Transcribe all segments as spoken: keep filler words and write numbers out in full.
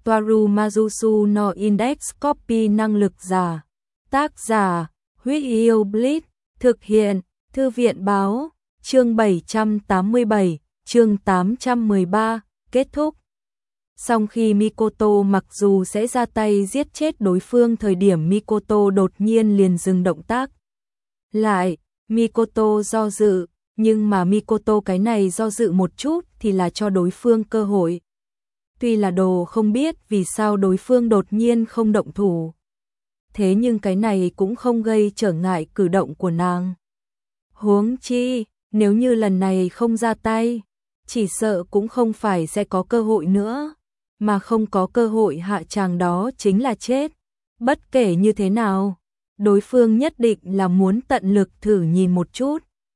Toaru Majusu no Index Copy năng lực giả. Tác giả, Huyết Yêu Blitz, thực hiện, Thư viện báo, chương bảy trăm tám mươi bảy, chương tám trăm mười ba, kết thúc. Song khi Mikoto mặc dù sẽ ra tay giết chết đối phương, thời điểm Mikoto đột nhiên liền dừng động tác. Lại, Mikoto do dự, nhưng mà Mikoto cái này do dự một chút thì là cho đối phương cơ hội. Tuy là đồ không biết vì sao đối phương đột nhiên không động thủ. Thế nhưng cái này cũng không gây trở ngại cử động của nàng. Huống chi, nếu như lần này không ra tay, chỉ sợ cũng không phải sẽ có cơ hội nữa. Mà không có cơ hội hạ tràng đó chính là chết. Bất kể như thế nào, đối phương nhất định là muốn tận lực thử nhìn một chút.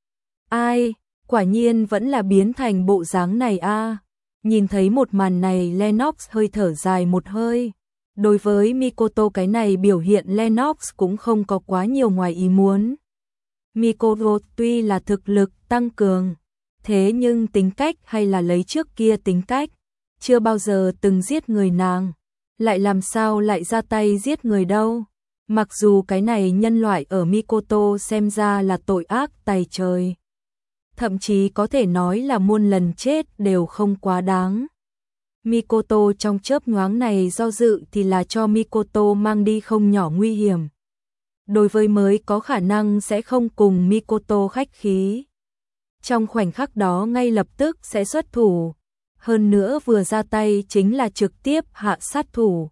Ai, quả nhiên vẫn là biến thành bộ dáng này a. Nhìn thấy một màn này, Lennox hơi thở dài một hơi. Đối với Mikoto cái này biểu hiện, Lennox cũng không có quá nhiều ngoài ý muốn. Mikoto tuy là thực lực tăng cường, thế nhưng tính cách hay là lấy trước kia tính cách, chưa bao giờ từng giết người nàng, lại làm sao lại ra tay giết người đâu. Mặc dù cái này nhân loại ở Mikoto xem ra là tội ác tày trời, thậm chí có thể nói là muôn lần chết đều không quá đáng. Mikoto trong chớp nhoáng này do dự thì là cho Mikoto mang đi không nhỏ nguy hiểm. Đối với mới có khả năng sẽ không cùng Mikoto khách khí. Trong khoảnh khắc đó ngay lập tức sẽ xuất thủ. Hơn nữa vừa ra tay chính là trực tiếp hạ sát thủ.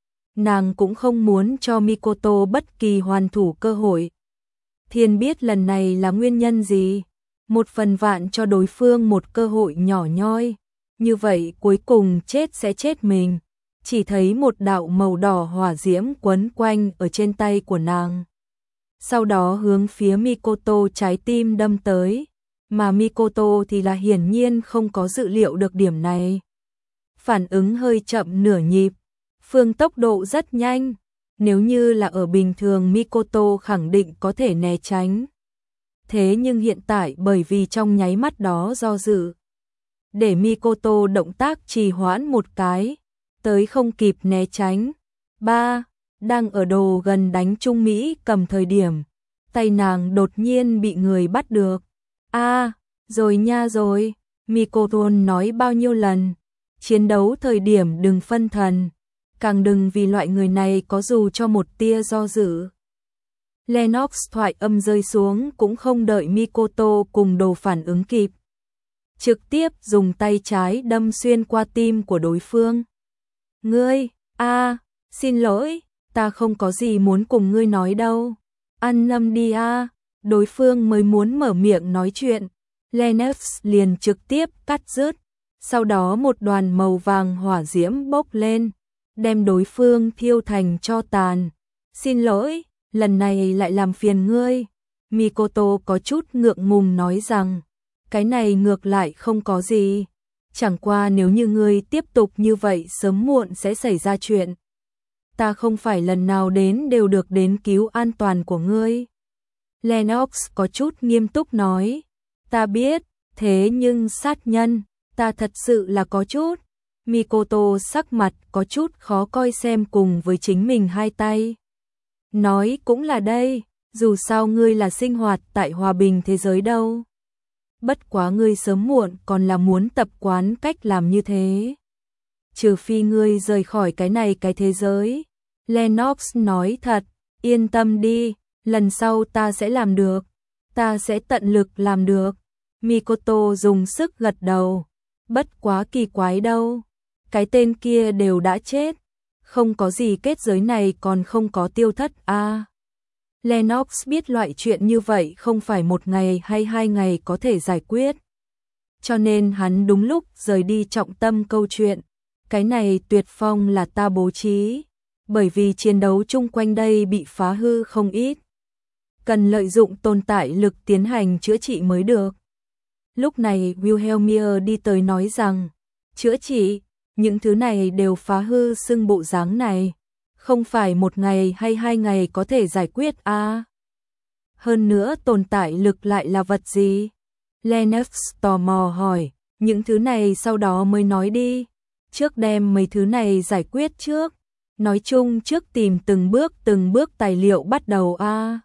Nàng cũng không muốn cho Mikoto bất kỳ hoàn thủ cơ hội. Thiên biết lần này là nguyên nhân gì. Một phần vạn cho đối phương một cơ hội nhỏ nhoi. Như vậy cuối cùng chết sẽ chết mình. Chỉ thấy một đạo màu đỏ hỏa diễm quấn quanh ở trên tay của nàng. Sau đó hướng phía Mikoto trái tim đâm tới. Mà Mikoto thì là hiển nhiên không có dự liệu được điểm này. Phản ứng hơi chậm nửa nhịp. Phương tốc độ rất nhanh. Nếu như là ở bình thường Mikoto khẳng định có thể né tránh. Thế nhưng hiện tại bởi vì trong nháy mắt đó do dự, để Mikoto động tác trì hoãn một cái, tới không kịp né tránh. Ba, đang ở đồ gần đánh Trung Mỹ cầm thời điểm, tay nàng đột nhiên bị người bắt được. A, à, rồi nha rồi, Mikoto nói bao nhiêu lần, chiến đấu thời điểm đừng phân thần, càng đừng vì loại người này có dù cho một tia do dự. Lennox thoại âm rơi xuống cũng không đợi Mikoto cùng đồ phản ứng kịp. Trực tiếp dùng tay trái đâm xuyên qua tim của đối phương. Ngươi, a, à, xin lỗi, ta không có gì muốn cùng ngươi nói đâu. Ăn nâm đi a, à. Đối phương mới muốn mở miệng nói chuyện. Lennox liền trực tiếp cắt rớt. Sau đó một đoàn màu vàng hỏa diễm bốc lên, đem đối phương thiêu thành tro tàn. Xin lỗi, lần này lại làm phiền ngươi. Mikoto có chút ngượng ngùng nói rằng, cái này ngược lại không có gì. Chẳng qua nếu như ngươi tiếp tục như vậy sớm muộn sẽ xảy ra chuyện. Ta không phải lần nào đến đều được đến cứu an toàn của ngươi. Lennox có chút nghiêm túc nói, ta biết, thế nhưng sát nhân, ta thật sự là có chút. Mikoto sắc mặt có chút khó coi xem cùng với chính mình hai tay. Nói cũng là đây, dù sao ngươi là sinh hoạt tại hòa bình thế giới đâu. Bất quá ngươi sớm muộn còn là muốn tập quán cách làm như thế. Trừ phi ngươi rời khỏi cái này cái thế giới. Lennox nói thật, yên tâm đi, lần sau ta sẽ làm được. Ta sẽ tận lực làm được. Mikoto dùng sức gật đầu. Bất quá kỳ quái đâu. Cái tên kia đều đã chết. Không có gì kết giới này còn không có tiêu thất a. À, Lennox biết loại chuyện như vậy không phải một ngày hay hai ngày có thể giải quyết. Cho nên hắn đúng lúc rời đi trọng tâm câu chuyện. Cái này tuyệt phong là ta bố trí. Bởi vì chiến đấu chung quanh đây bị phá hư không ít. Cần lợi dụng tồn tại lực tiến hành chữa trị mới được. Lúc này Wilhelmia đi tới nói rằng, chữa trị, những thứ này đều phá hư xưng bộ dáng này. Không phải một ngày hay hai ngày có thể giải quyết a. À, hơn nữa tồn tại lực lại là vật gì? Lennox tò mò hỏi, những thứ này sau đó mới nói đi. trước đem mấy thứ này giải quyết trước. Nói chung trước tìm từng bước từng bước tài liệu bắt đầu a. À.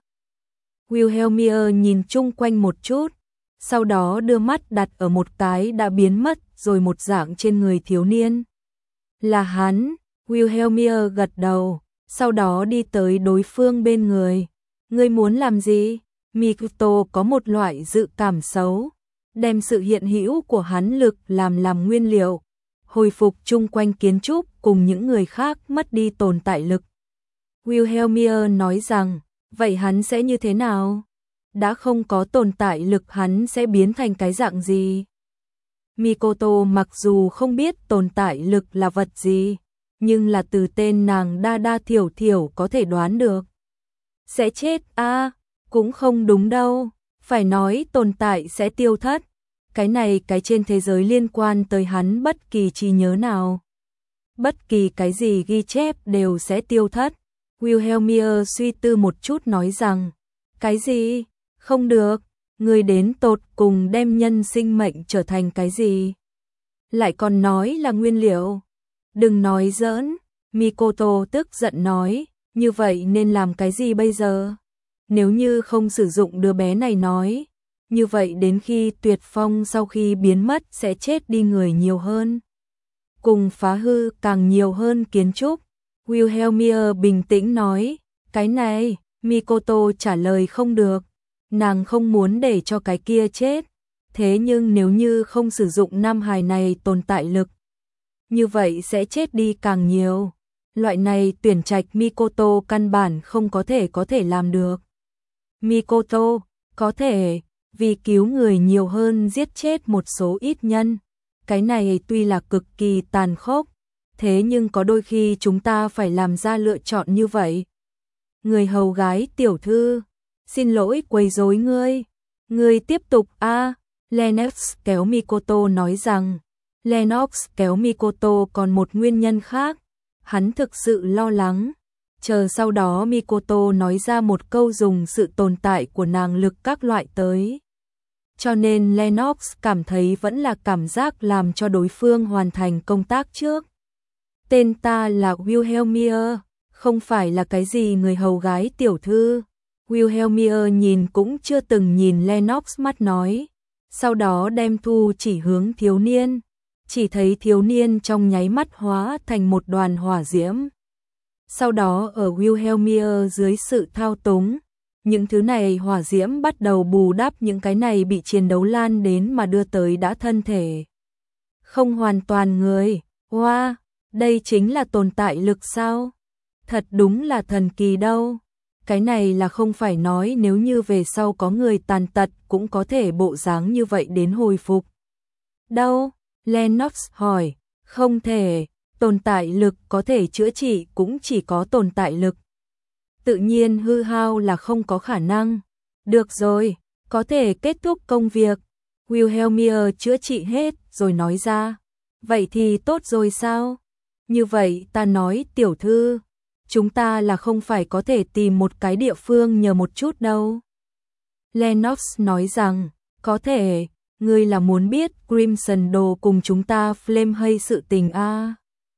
Wilhelmia nhìn chung quanh một chút, sau đó đưa mắt đặt ở một cái đã biến mất rồi một dạng trên người thiếu niên. Là hắn, Wilhelmia gật đầu, sau đó đi tới đối phương bên người. Ngươi muốn làm gì? Mikoto có một loại dự cảm xấu, đem sự hiện hữu của hắn lực làm làm nguyên liệu, hồi phục chung quanh kiến trúc cùng những người khác mất đi tồn tại lực. Wilhelmia nói rằng, vậy hắn sẽ như thế nào? Đã không có tồn tại lực hắn sẽ biến thành cái dạng gì? Mikoto mặc dù không biết tồn tại lực là vật gì, nhưng là từ tên nàng đa đa thiểu thiểu có thể đoán được. Sẽ chết a à, cũng không đúng đâu, phải nói tồn tại sẽ tiêu thất. Cái này cái trên thế giới liên quan tới hắn bất kỳ trí nhớ nào, bất kỳ cái gì ghi chép đều sẽ tiêu thất. Wilhelmia suy tư một chút nói rằng, cái gì? Không được, người đến tột cùng đem nhân sinh mệnh trở thành cái gì? Lại còn nói là nguyên liệu. Đừng nói giỡn, Mikoto tức giận nói, như vậy nên làm cái gì bây giờ? Nếu như không sử dụng đứa bé này nói, như vậy đến khi tuyệt phong sau khi biến mất sẽ chết đi người nhiều hơn, cùng phá hư càng nhiều hơn kiến trúc. Wilhelmia bình tĩnh nói, cái này, Mikoto trả lời không được, nàng không muốn để cho cái kia chết, thế nhưng nếu như không sử dụng nam hài này tồn tại lực, như vậy sẽ chết đi càng nhiều. Loại này tuyển trạch Mikoto căn bản không có thể có thể làm được. Mikoto, có thể, vì cứu người nhiều hơn giết chết một số ít nhân. Cái này tuy là cực kỳ tàn khốc, thế nhưng có đôi khi chúng ta phải làm ra lựa chọn như vậy. Người hầu gái tiểu thư, xin lỗi quấy rối ngươi. Ngươi tiếp tục a. À, Lennox kéo Mikoto nói rằng, Lennox kéo Mikoto còn một nguyên nhân khác, hắn thực sự lo lắng. Chờ sau đó Mikoto nói ra một câu dùng sự tồn tại của nàng lực các loại tới. Cho nên Lennox cảm thấy vẫn là cảm giác làm cho đối phương hoàn thành công tác trước. Tên ta là Wilhelmia, không phải là cái gì người hầu gái tiểu thư. Wilhelmia nhìn cũng chưa từng nhìn Lennox mắt nói, sau đó đem thu chỉ hướng thiếu niên, chỉ thấy thiếu niên trong nháy mắt hóa thành một đoàn hỏa diễm. Sau đó ở Wilhelmia dưới sự thao túng, những thứ này hỏa diễm bắt đầu bù đắp những cái này bị chiến đấu lan đến mà đưa tới đã thân thể không hoàn toàn người. Wow, đây chính là tồn tại lực sao? Thật đúng là thần kỳ đâu. Cái này là không phải nói nếu như về sau có người tàn tật cũng có thể bộ dáng như vậy đến hồi phục. Đâu? Lennox hỏi. Không thể, tồn tại lực có thể chữa trị cũng chỉ có tồn tại lực. Tự nhiên hư hao là không có khả năng. Được rồi, có thể kết thúc công việc. Wilhelmia chữa trị hết rồi nói ra. Vậy thì tốt rồi sao? Như vậy ta nói tiểu thư, chúng ta là không phải có thể tìm một cái địa phương nhờ một chút đâu. Lennox nói rằng, có thể, ngươi là muốn biết Crimson Đồ cùng chúng ta Flame hay sự tình a? À?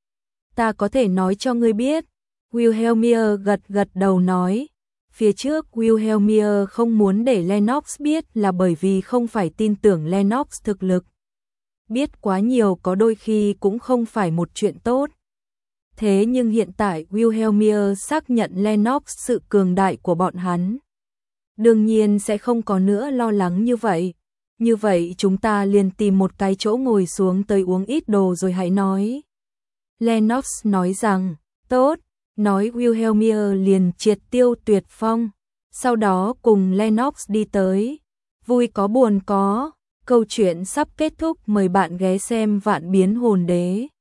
Ta có thể nói cho ngươi biết. Wilhelmia gật gật đầu nói. Phía trước Wilhelmia không muốn để Lennox biết là bởi vì không phải tin tưởng Lennox thực lực. Biết quá nhiều có đôi khi cũng không phải một chuyện tốt. Thế nhưng hiện tại Wilhelmia xác nhận Lennox sự cường đại của bọn hắn. Đương nhiên sẽ không có nữa lo lắng như vậy. Như vậy chúng ta liền tìm một cái chỗ ngồi xuống tới uống ít đồ rồi hãy nói. Lennox nói rằng, tốt, nói Wilhelmia liền triệt tiêu tuyệt phong. Sau đó cùng Lennox đi tới. Vui có buồn có, câu chuyện sắp kết thúc, mời bạn ghé xem Vạn Biến Hồn Đế.